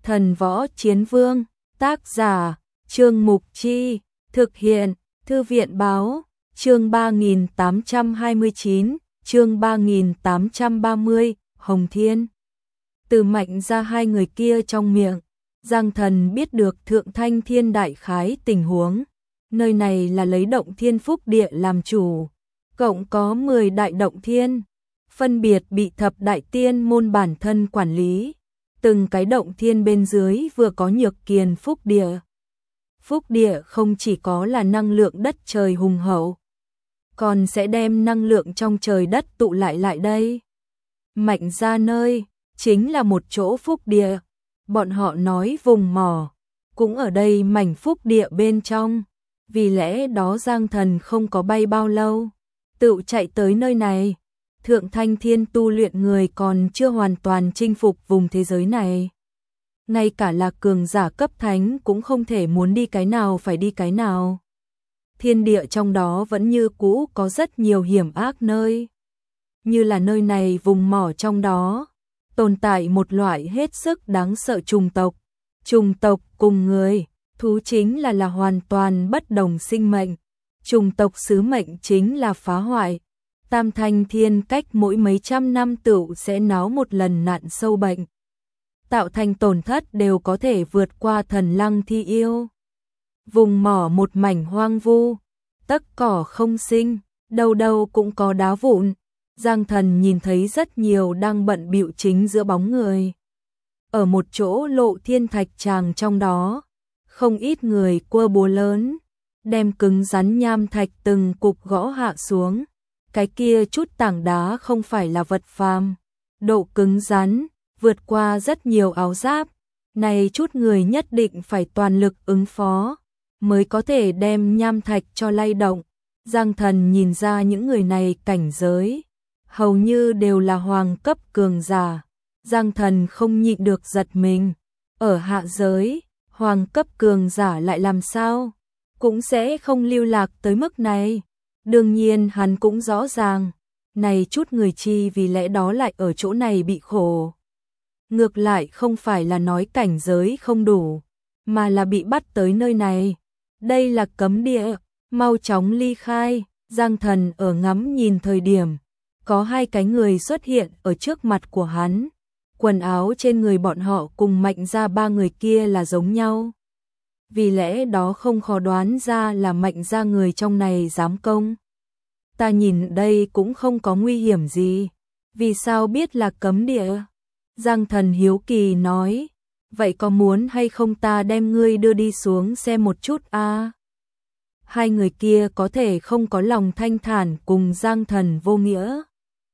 Thần Võ Chiến Vương, tác giả, Trương Mục Chi, thực hiện, Thư viện Báo, chương 3829, chương 3830, Hồng Thiên. Từ Mạnh ra hai người kia trong miệng, Giang Thần biết được Thượng Thanh Thiên đại khái tình huống. Nơi này là lấy động thiên phúc địa làm chủ, cộng có 10 đại động thiên, phân biệt bị thập đại tiên môn bản thân quản lý. Từng cái động thiên bên dưới vừa có nhược kiền phúc địa. Phúc địa không chỉ có là năng lượng đất trời hùng hậu, còn sẽ đem năng lượng trong trời đất tụ lại đây. Mạnh ra nơi, chính là một chỗ phúc địa. Bọn họ nói vùng mỏ, cũng ở đây mảnh phúc địa bên trong. Vì lẽ đó Giang Thần không có bay bao lâu, tự chạy tới nơi này. Thượng Thanh Thiên tu luyện người còn chưa hoàn toàn chinh phục vùng thế giới này. Ngay cả là cường giả cấp thánh cũng không thể muốn đi cái nào phải đi cái nào. Thiên địa trong đó vẫn như cũ có rất nhiều hiểm ác nơi. Như là nơi này vùng mỏ trong đó, tồn tại một loại hết sức đáng sợ trùng tộc. Trùng tộc cùng người, thú chính là hoàn toàn bất đồng sinh mệnh. Trùng tộc sứ mệnh chính là phá hoại. Tam Thanh Thiên cách mỗi mấy trăm năm tựu sẽ náo một lần nạn sâu bệnh, tạo thành tổn thất đều có thể vượt qua thần lăng thi yêu. Vùng mỏ một mảnh hoang vu, tất cỏ không sinh, đâu đâu cũng có đá vụn. Giang Thần nhìn thấy rất nhiều đang bận bịu chính giữa bóng người. Ở một chỗ lộ thiên thạch tràng trong đó, không ít người quơ búa lớn, đem cứng rắn nham thạch từng cục gõ hạ xuống. Cái kia chút tảng đá không phải là vật phàm, độ cứng rắn, vượt qua rất nhiều áo giáp. Này chút người nhất định phải toàn lực ứng phó, mới có thể đem nham thạch cho lay động. Giang Thần nhìn ra những người này cảnh giới, hầu như đều là hoàng cấp cường giả. Giang Thần không nhịn được giật mình, ở hạ giới, hoàng cấp cường giả lại làm sao, cũng sẽ không lưu lạc tới mức này. Đương nhiên hắn cũng rõ ràng, này chút người chi vì lẽ đó lại ở chỗ này bị khổ. Ngược lại không phải là nói cảnh giới không đủ, mà là bị bắt tới nơi này. Đây là cấm địa, mau chóng ly khai. Giang Thần ở ngắm nhìn thời điểm, có hai cái người xuất hiện ở trước mặt của hắn. Quần áo trên người bọn họ cùng Mạnh ra ba người kia là giống nhau. Vì lẽ đó không khó đoán ra là Mạnh ra người trong này dám công. Ta nhìn đây cũng không có nguy hiểm gì. Vì sao biết là cấm địa? Giang Thần hiếu kỳ nói. Vậy có muốn hay không ta đem ngươi đưa đi xuống xem một chút a? Hai người kia có thể không có lòng thanh thản cùng Giang Thần vô nghĩa.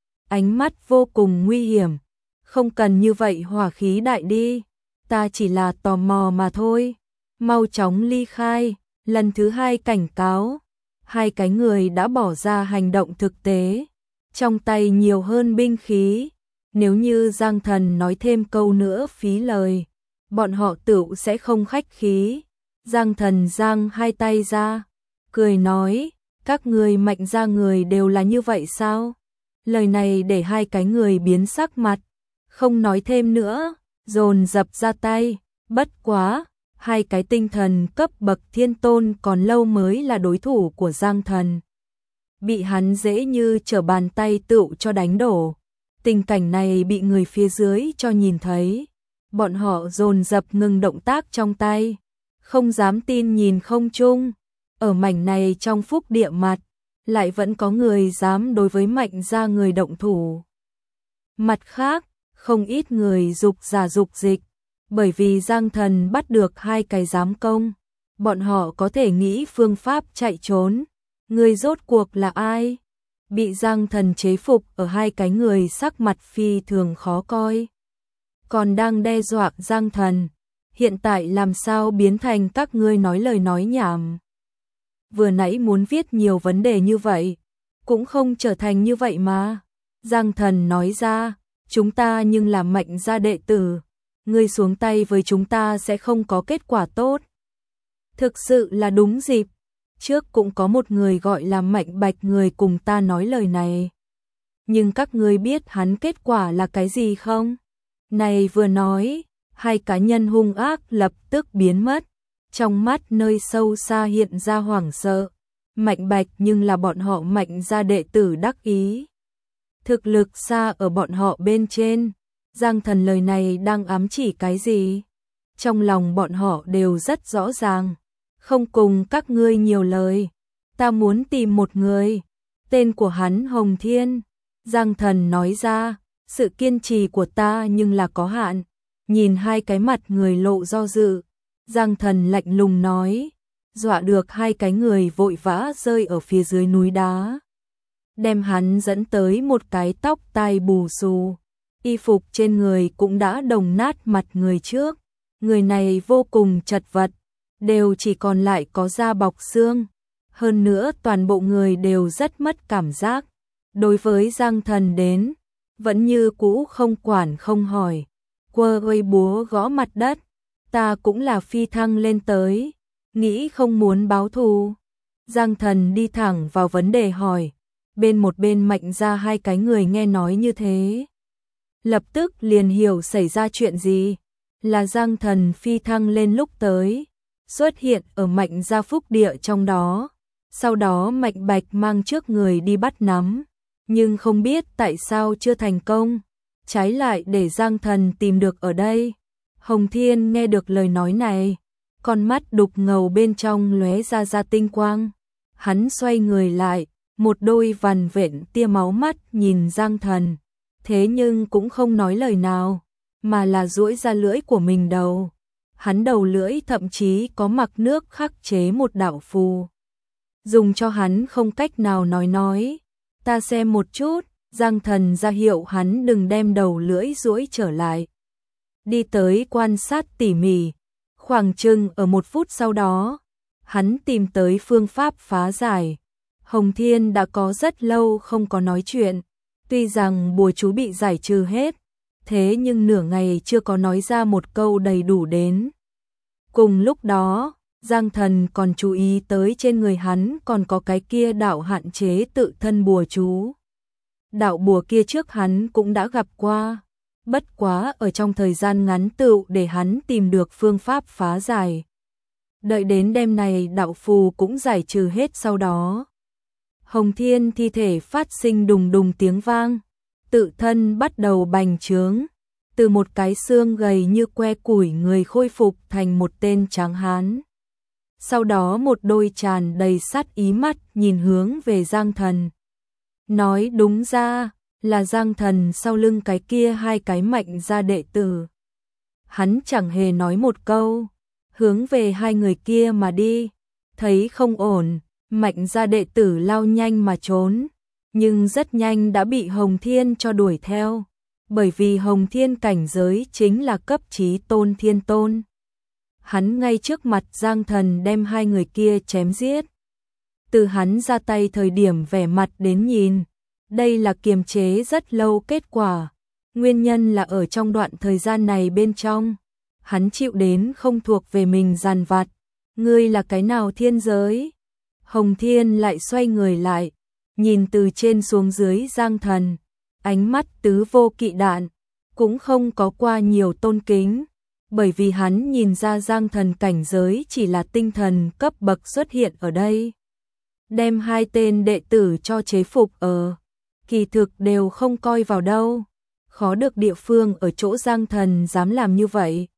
Ánh mắt vô cùng nguy hiểm. Không cần như vậy hỏa khí đại đi. Ta chỉ là tò mò mà thôi. Mau chóng ly khai. Lần thứ hai cảnh cáo. Hai cái người đã bỏ ra hành động thực tế. Trong tay nhiều hơn binh khí. Nếu như Giang Thần nói thêm câu nữa phí lời, bọn họ tựu sẽ không khách khí. Giang Thần giang hai tay ra, cười nói, các người Mạnh ra người đều là như vậy sao? Lời này để hai cái người biến sắc mặt, không nói thêm nữa, dồn dập ra tay. Bất quá, hai cái tinh thần cấp bậc thiên tôn còn lâu mới là đối thủ của Giang Thần. Bị hắn dễ như trở bàn tay tựu cho đánh đổ. Tình cảnh này bị người phía dưới cho nhìn thấy. Bọn họ dồn dập ngừng động tác trong tay, không dám tin nhìn không chung. Ở mảnh này trong phúc địa mặt, lại vẫn có người dám đối với Mạnh ra người động thủ. Mặt khác, không ít người dục giả dục dịch, bởi vì Giang Thần bắt được hai cái giám công, bọn họ có thể nghĩ phương pháp chạy trốn. Người rốt cuộc là ai? Bị Giang Thần chế phục ở hai cái người sắc mặt phi thường khó coi. Còn đang đe dọa Giang Thần. Hiện tại làm sao biến thành các ngươi nói lời nói nhảm. Vừa nãy muốn viết nhiều vấn đề như vậy, cũng không trở thành như vậy mà. Giang Thần nói ra, chúng ta nhưng là Mạnh gia đệ tử. Ngươi xuống tay với chúng ta sẽ không có kết quả tốt. Thực sự là đúng dịp. Trước cũng có một người gọi là Mạnh Bạch người cùng ta nói lời này. Nhưng các ngươi biết hắn kết quả là cái gì không? Này vừa nói, hai cá nhân hung ác lập tức biến mất, trong mắt nơi sâu xa hiện ra hoảng sợ. Mạnh Bạch nhưng là bọn họ Mạnh gia đệ tử đắc ý. Thực lực xa ở bọn họ bên trên. Giang Thần lời này đang ám chỉ cái gì? Trong lòng bọn họ đều rất rõ ràng. Không cùng các ngươi nhiều lời. Ta muốn tìm một người. Tên của hắn Hồng Thiên. Giang Thần nói ra, sự kiên trì của ta nhưng là có hạn. Nhìn hai cái mặt người lộ do dự. Giang Thần lạnh lùng nói, dọa được hai cái người vội vã rơi ở phía dưới núi đá. Đem hắn dẫn tới một cái tóc tai bù xù. Y phục trên người cũng đã đồng nát mặt người trước. Người này vô cùng chật vật, đều chỉ còn lại có da bọc xương. Hơn nữa toàn bộ người đều rất mất cảm giác. Đối với Giang Thần đến, vẫn như cũ không quản không hỏi. Quơ ơi búa gõ mặt đất, ta cũng là phi thăng lên tới, nghĩ không muốn báo thù. Giang Thần đi thẳng vào vấn đề hỏi, một bên Mạnh ra hai cái người nghe nói như thế. Lập tức liền hiểu xảy ra chuyện gì, là Giang Thần phi thăng lên lúc tới, xuất hiện ở Mạnh gia phúc địa trong đó. Sau đó Mạnh Bạch mang trước người đi bắt nắm, nhưng không biết tại sao chưa thành công, trái lại để Giang Thần tìm được ở đây. Hồng Thiên nghe được lời nói này, con mắt đục ngầu bên trong lóe ra tinh quang. Hắn xoay người lại, một đôi vằn vện tia máu mắt nhìn Giang Thần, thế nhưng cũng không nói lời nào, mà là duỗi ra lưỡi của mình đầu. Hắn đầu lưỡi thậm chí có mặc nước khắc chế một đạo phù, dùng cho hắn không cách nào nói. Ta xem một chút. Giang Thần ra hiệu hắn đừng đem đầu lưỡi duỗi trở lại. Đi tới quan sát tỉ mỉ, khoảng chừng ở 1 phút sau đó, hắn tìm tới phương pháp phá giải. Hồng Thiên đã có rất lâu không có nói chuyện, tuy rằng bùa chú bị giải trừ hết, thế nhưng nửa ngày chưa có nói ra một câu đầy đủ đến. Cùng lúc đó, Giang Thần còn chú ý tới trên người hắn còn có cái kia đạo hạn chế tự thân bùa chú. Đạo bùa kia trước hắn cũng đã gặp qua, bất quá ở trong thời gian ngắn tựu để hắn tìm được phương pháp phá giải. Đợi đến đêm này đạo phù cũng giải trừ hết sau đó. Hồng Thiên thi thể phát sinh đùng đùng tiếng vang, tự thân bắt đầu bành trướng, từ một cái xương gầy như que củi người khôi phục thành một tên tráng hán. Sau đó một đôi tràn đầy sát ý mắt nhìn hướng về Giang Thần. Nói đúng ra, là Giang Thần sau lưng cái kia hai cái Mạnh gia đệ tử. Hắn chẳng hề nói một câu, hướng về hai người kia mà đi. Thấy không ổn, Mạnh gia đệ tử lao nhanh mà trốn, nhưng rất nhanh đã bị Hồng Thiên cho đuổi theo, bởi vì Hồng Thiên cảnh giới chính là cấp chí tôn thiên tôn. Hắn ngay trước mặt Giang Thần đem hai người kia chém giết. Từ hắn ra tay thời điểm vẻ mặt đến nhìn, đây là kiềm chế rất lâu kết quả. Nguyên nhân là ở trong đoạn thời gian này bên trong, hắn chịu đến không thuộc về mình dằn vặt. Ngươi là cái nào thiên giới? Hồng Thiên lại xoay người lại, nhìn từ trên xuống dưới Giang Thần, ánh mắt tứ vô kỵ đạn, cũng không có qua nhiều tôn kính, bởi vì hắn nhìn ra Giang Thần cảnh giới chỉ là tinh thần cấp bậc xuất hiện ở đây. Đem hai tên đệ tử cho chế phục ở, kỳ thực đều không coi vào đâu. Khó được địa phương ở chỗ Giang Thần dám làm như vậy.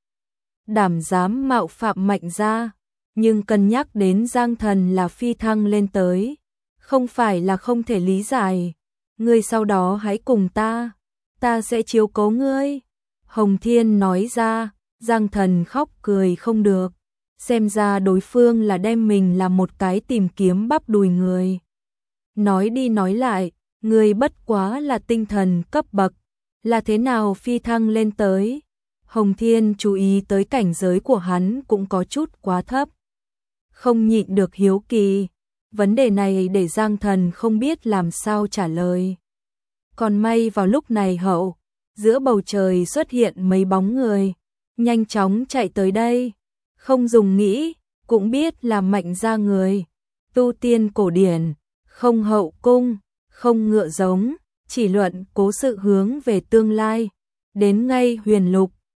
Đảm dám mạo phạm Mạnh gia, nhưng cân nhắc đến Giang Thần là phi thăng lên tới, không phải là không thể lý giải. Ngươi sau đó hãy cùng ta sẽ chiếu cố ngươi. Hồng Thiên nói ra, Giang Thần khóc cười không được, xem ra đối phương là đem mình làm một cái tìm kiếm bắp đùi người. Nói đi nói lại, ngươi bất quá là tinh thần cấp bậc, là thế nào phi thăng lên tới? Hồng Thiên chú ý tới cảnh giới của hắn cũng có chút quá thấp, không nhịn được hiếu kỳ. Vấn đề này để Giang Thần không biết làm sao trả lời. Còn may vào lúc này hậu, giữa bầu trời xuất hiện mấy bóng người, nhanh chóng chạy tới đây, không dùng nghĩ, cũng biết là Mạnh gia người. Tu tiên cổ điển, không hậu cung, không ngựa giống, chỉ luận cố sự hướng về tương lai, đến ngay huyền lục,